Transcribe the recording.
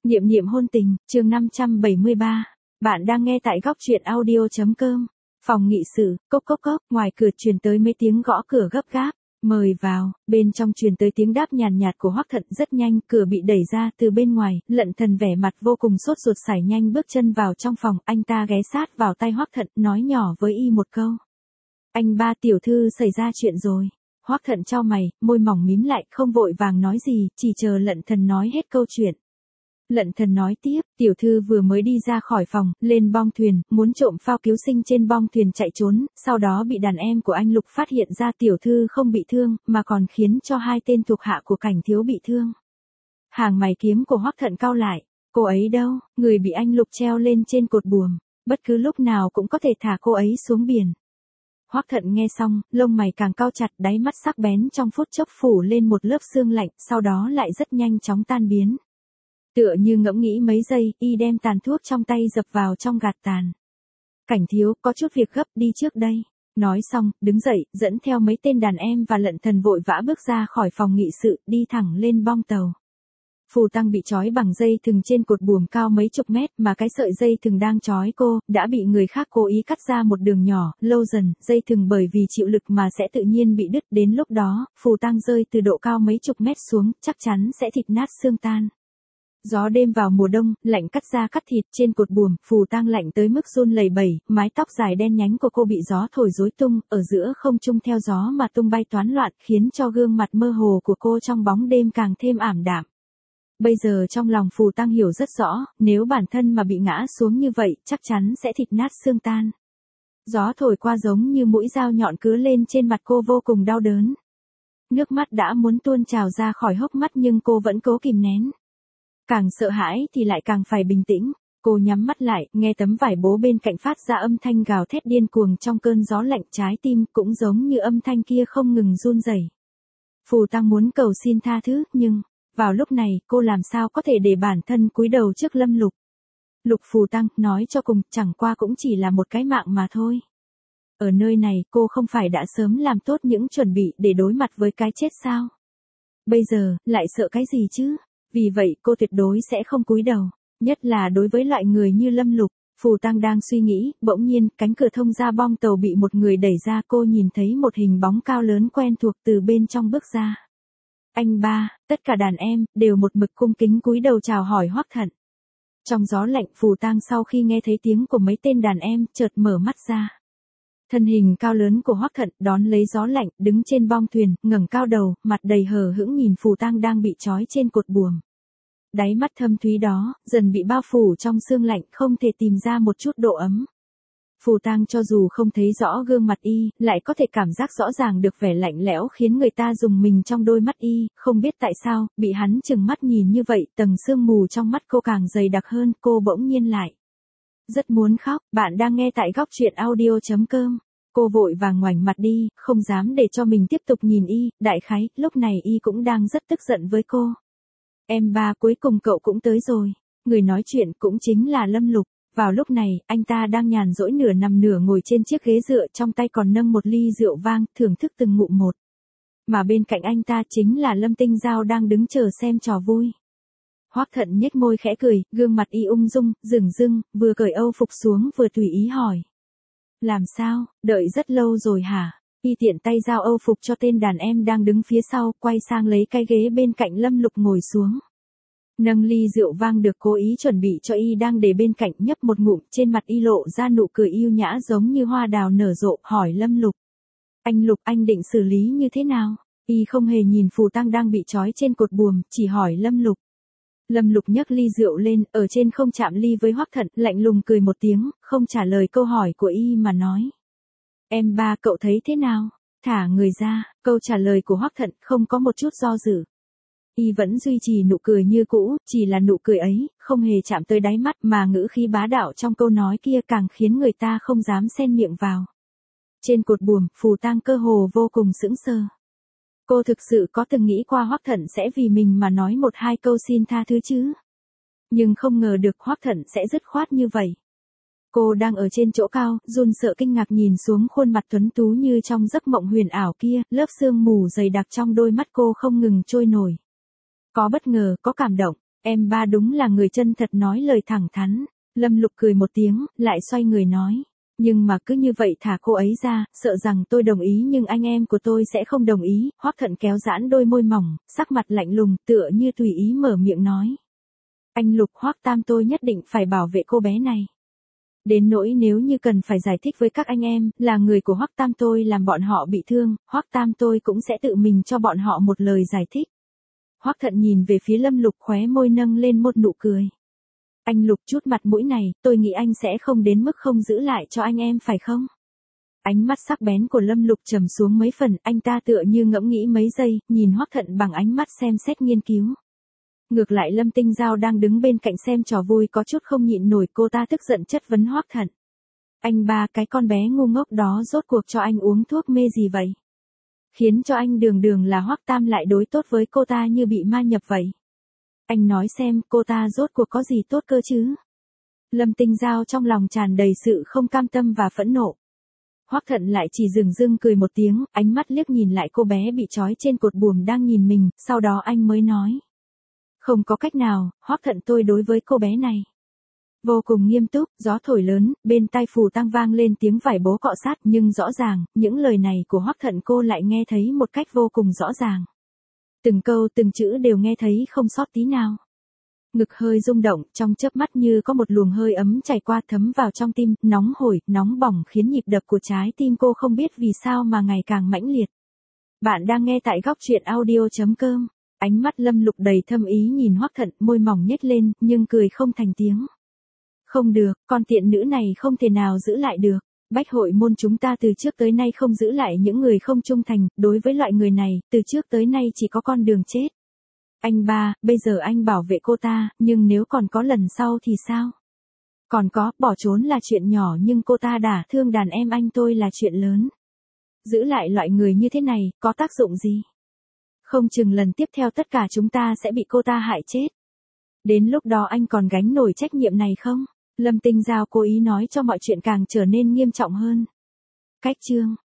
Niệm niệm hôn tình, chương 573. Bạn đang nghe tại góc truyện audio.com. Phòng nghị sự, cốc cốc cốc, ngoài cửa truyền tới mấy tiếng gõ cửa gấp gáp. Mời vào, bên trong truyền tới tiếng đáp nhàn nhạt của Hoắc Thận. Rất nhanh, cửa bị đẩy ra từ bên ngoài, Lận Thần vẻ mặt vô cùng sốt ruột sải nhanh bước chân vào trong phòng. Anh ta ghé sát vào tay Hoắc Thận, nói nhỏ với y một câu. Anh ba, tiểu thư xảy ra chuyện rồi. Hoắc Thận chau mày, môi mỏng mím lại, không vội vàng nói gì, chỉ chờ Lận Thần nói hết câu chuyện. Lận Thần nói tiếp, tiểu thư vừa mới đi ra khỏi phòng, lên bong thuyền, muốn trộm phao cứu sinh trên bong thuyền chạy trốn, sau đó bị đàn em của anh Lục phát hiện ra tiểu thư không bị thương, mà còn khiến cho hai tên thuộc hạ của Cảnh thiếu bị thương. Hàng mày kiếm của Hoắc Thận cau lại, cô ấy đâu, người bị anh Lục treo lên trên cột buồm, bất cứ lúc nào cũng có thể thả cô ấy xuống biển. Hoắc Thận nghe xong, lông mày càng cau chặt, đáy mắt sắc bén trong phút chốc phủ lên một lớp sương lạnh, sau đó lại rất nhanh chóng tan biến. Tựa như ngẫm nghĩ mấy giây, y đem tàn thuốc trong tay dập vào trong gạt tàn. Cảnh thiếu, có chút việc gấp, đi trước đây. Nói xong, đứng dậy, dẫn theo mấy tên đàn em và Lận Thần vội vã bước ra khỏi phòng nghị sự, đi thẳng lên bong tàu. Phù Tăng bị trói bằng dây thừng trên cột buồm cao mấy chục mét, mà cái sợi dây thừng đang trói cô, đã bị người khác cố ý cắt ra một đường nhỏ, lâu dần, dây thừng bởi vì chịu lực mà sẽ tự nhiên bị đứt, đến lúc đó, Phù Tăng rơi từ độ cao mấy chục mét xuống, chắc chắn sẽ thịt nát xương tan. Gió đêm vào mùa đông, lạnh cắt da cắt thịt trên cột buồm, Phù Tăng lạnh tới mức run lẩy bẩy, mái tóc dài đen nhánh của cô bị gió thổi rối tung, ở giữa không trung theo gió mà tung bay toán loạn, khiến cho gương mặt mơ hồ của cô trong bóng đêm càng thêm ảm đạm. Bây giờ trong lòng Phù Tăng hiểu rất rõ, nếu bản thân mà bị ngã xuống như vậy, chắc chắn sẽ thịt nát xương tan. Gió thổi qua giống như mũi dao nhọn cứa lên trên mặt cô vô cùng đau đớn. Nước mắt đã muốn tuôn trào ra khỏi hốc mắt nhưng cô vẫn cố kìm nén. Càng sợ hãi thì lại càng phải bình tĩnh, cô nhắm mắt lại, nghe tấm vải bố bên cạnh phát ra âm thanh gào thét điên cuồng trong cơn gió lạnh, trái tim cũng giống như âm thanh kia không ngừng run rẩy. Phù Tăng muốn cầu xin tha thứ, nhưng, vào lúc này, cô làm sao có thể để bản thân cúi đầu trước Lâm Lục. Lục Phù Tăng, nói cho cùng, chẳng qua cũng chỉ là một cái mạng mà thôi. Ở nơi này, cô không phải đã sớm làm tốt những chuẩn bị để đối mặt với cái chết sao? Bây giờ, lại sợ cái gì chứ? Vì vậy cô tuyệt đối sẽ không cúi đầu, nhất là đối với loại người như Lâm Lục. Phù Tăng đang suy nghĩ, bỗng nhiên, cánh cửa thông ra bong tàu bị một người đẩy ra, cô nhìn thấy một hình bóng cao lớn quen thuộc từ bên trong bước ra. Anh ba, tất cả đàn em, đều một mực cung kính cúi đầu chào hỏi Hoắc Thận. Trong gió lạnh, Phù Tăng sau khi nghe thấy tiếng của mấy tên đàn em, chợt mở mắt ra. Thân hình cao lớn của Hoắc Thận đón lấy gió lạnh, đứng trên bong thuyền, ngẩng cao đầu, mặt đầy hờ hững nhìn Phù Tăng đang bị trói trên cột buồm. Đáy mắt thâm thúy đó, dần bị bao phủ trong sương lạnh, không thể tìm ra một chút độ ấm. Phù Tăng cho dù không thấy rõ gương mặt y, lại có thể cảm giác rõ ràng được vẻ lạnh lẽo khiến người ta rùng mình trong đôi mắt y, không biết tại sao, bị hắn chừng mắt nhìn như vậy, tầng sương mù trong mắt cô càng dày đặc hơn, cô bỗng nhiên lại. Rất muốn khóc, bạn đang nghe tại góc truyện audio.com. Cô vội vàng ngoảnh mặt đi, không dám để cho mình tiếp tục nhìn y, đại khái, lúc này y cũng đang rất tức giận với cô. Em ba, cuối cùng cậu cũng tới rồi. Người nói chuyện cũng chính là Lâm Lục. Vào lúc này, anh ta đang nhàn rỗi nửa nằm nửa ngồi trên chiếc ghế dựa, trong tay còn nâng một ly rượu vang, thưởng thức từng ngụm một. Mà bên cạnh anh ta chính là Lâm Tinh Giao đang đứng chờ xem trò vui. Hoắc Thận nhếch môi khẽ cười, gương mặt y ung dung, dửng dưng, vừa cởi âu phục xuống vừa tùy ý hỏi. Làm sao, đợi rất lâu rồi hả? Y tiện tay giao âu phục cho tên đàn em đang đứng phía sau, quay sang lấy cái ghế bên cạnh Lâm Lục ngồi xuống. Nâng ly rượu vang được cố ý chuẩn bị cho y đang để bên cạnh, nhấp một ngụm, trên mặt y lộ ra nụ cười yêu nhã giống như hoa đào nở rộ, hỏi Lâm Lục. Anh Lục, anh định xử lý như thế nào? Y không hề nhìn Phù Tăng đang bị trói trên cột buồm, chỉ hỏi Lâm Lục. Lâm Lục nhấc ly rượu lên, ở trên không chạm ly với Hoắc Thận, lạnh lùng cười một tiếng, không trả lời câu hỏi của y mà nói. Em ba, cậu thấy thế nào? Thả người ra. Câu trả lời của Hoắc Thận không có một chút do dự. Y vẫn duy trì nụ cười như cũ, chỉ là nụ cười ấy, không hề chạm tới đáy mắt, mà ngữ khí bá đạo trong câu nói kia càng khiến người ta không dám xen miệng vào. Trên cột buồm, Phù Tăng cơ hồ vô cùng sững sờ. Cô thực sự có từng nghĩ qua Hoắc Thận sẽ vì mình mà nói một hai câu xin tha thứ chứ? Nhưng không ngờ được Hoắc Thận sẽ dứt khoát như vậy. Cô đang ở trên chỗ cao, run sợ kinh ngạc nhìn xuống khuôn mặt tuấn tú như trong giấc mộng huyền ảo kia, lớp sương mù dày đặc trong đôi mắt cô không ngừng trôi nổi. Có bất ngờ, có cảm động, Em ba đúng là người chân thật nói lời thẳng thắn. Lâm Lục cười một tiếng, lại xoay người nói. Nhưng mà cứ như vậy thả cô ấy ra, sợ rằng tôi đồng ý nhưng anh em của tôi sẽ không đồng ý. Hoắc Thận kéo giãn đôi môi mỏng, sắc mặt lạnh lùng, tựa như tùy ý mở miệng nói. Anh Lục, Hoắc Tam tôi nhất định phải bảo vệ cô bé này. Đến nỗi nếu như cần phải giải thích với các anh em, là người của Hoắc Tam tôi làm bọn họ bị thương, Hoắc Tam tôi cũng sẽ tự mình cho bọn họ một lời giải thích. Hoắc Thận nhìn về phía Lâm Lục, khóe môi nâng lên một nụ cười. Anh Lục, chút mặt mũi này, tôi nghĩ anh sẽ không đến mức không giữ lại cho anh em phải không? Ánh mắt sắc bén của Lâm Lục trầm xuống mấy phần, anh ta tựa như ngẫm nghĩ mấy giây, nhìn Hoắc Thận bằng ánh mắt xem xét nghiên cứu. Ngược lại Lâm Tinh Giao đang đứng bên cạnh xem trò vui có chút không nhịn nổi, cô ta tức giận chất vấn Hoắc Thận. Anh ba, cái con bé ngu ngốc đó rốt cuộc cho anh uống thuốc mê gì vậy? Khiến cho anh đường đường là Hoắc Tam lại đối tốt với cô ta như bị ma nhập vậy. Anh nói xem cô ta rốt cuộc có gì tốt cơ chứ? Lâm Tinh Giao trong lòng tràn đầy sự không cam tâm và phẫn nộ. Hoắc Thận lại chỉ dừng dưng cười một tiếng, ánh mắt liếc nhìn lại cô bé bị trói trên cột buồm đang nhìn mình, sau đó anh mới nói. Không có cách nào, Hoắc Thận tôi đối với cô bé này vô cùng nghiêm túc. Gió thổi lớn, bên tai Phù Tăng vang lên tiếng vải bố cọ sát, nhưng rõ ràng, những lời này của Hoắc Thận cô lại nghe thấy một cách vô cùng rõ ràng. Từng câu từng chữ đều nghe thấy không sót tí nào. Ngực hơi rung động, trong chớp mắt như có một luồng hơi ấm chảy qua thấm vào trong tim, nóng hổi, nóng bỏng khiến nhịp đập của trái tim cô không biết vì sao mà ngày càng mãnh liệt. Bạn đang nghe tại góc truyện audio.com. Ánh mắt Lâm Lục đầy thâm ý nhìn Hoắc Thận, môi mỏng nhếch lên, nhưng cười không thành tiếng. Không được, con tiện nữ này không thể nào giữ lại được. Bách hội môn chúng ta từ trước tới nay không giữ lại những người không trung thành, đối với loại người này, từ trước tới nay chỉ có con đường chết. Anh ba, bây giờ anh bảo vệ cô ta, nhưng nếu còn có lần sau thì sao? Còn có, bỏ trốn là chuyện nhỏ nhưng cô ta đả thương đàn em anh tôi là chuyện lớn. Giữ lại loại người như thế này, có tác dụng gì? Không chừng lần tiếp theo tất cả chúng ta sẽ bị cô ta hại chết. Đến lúc đó anh còn gánh nổi trách nhiệm này không? Lâm Tinh Giao cố ý nói cho mọi chuyện càng trở nên nghiêm trọng hơn. Cách chương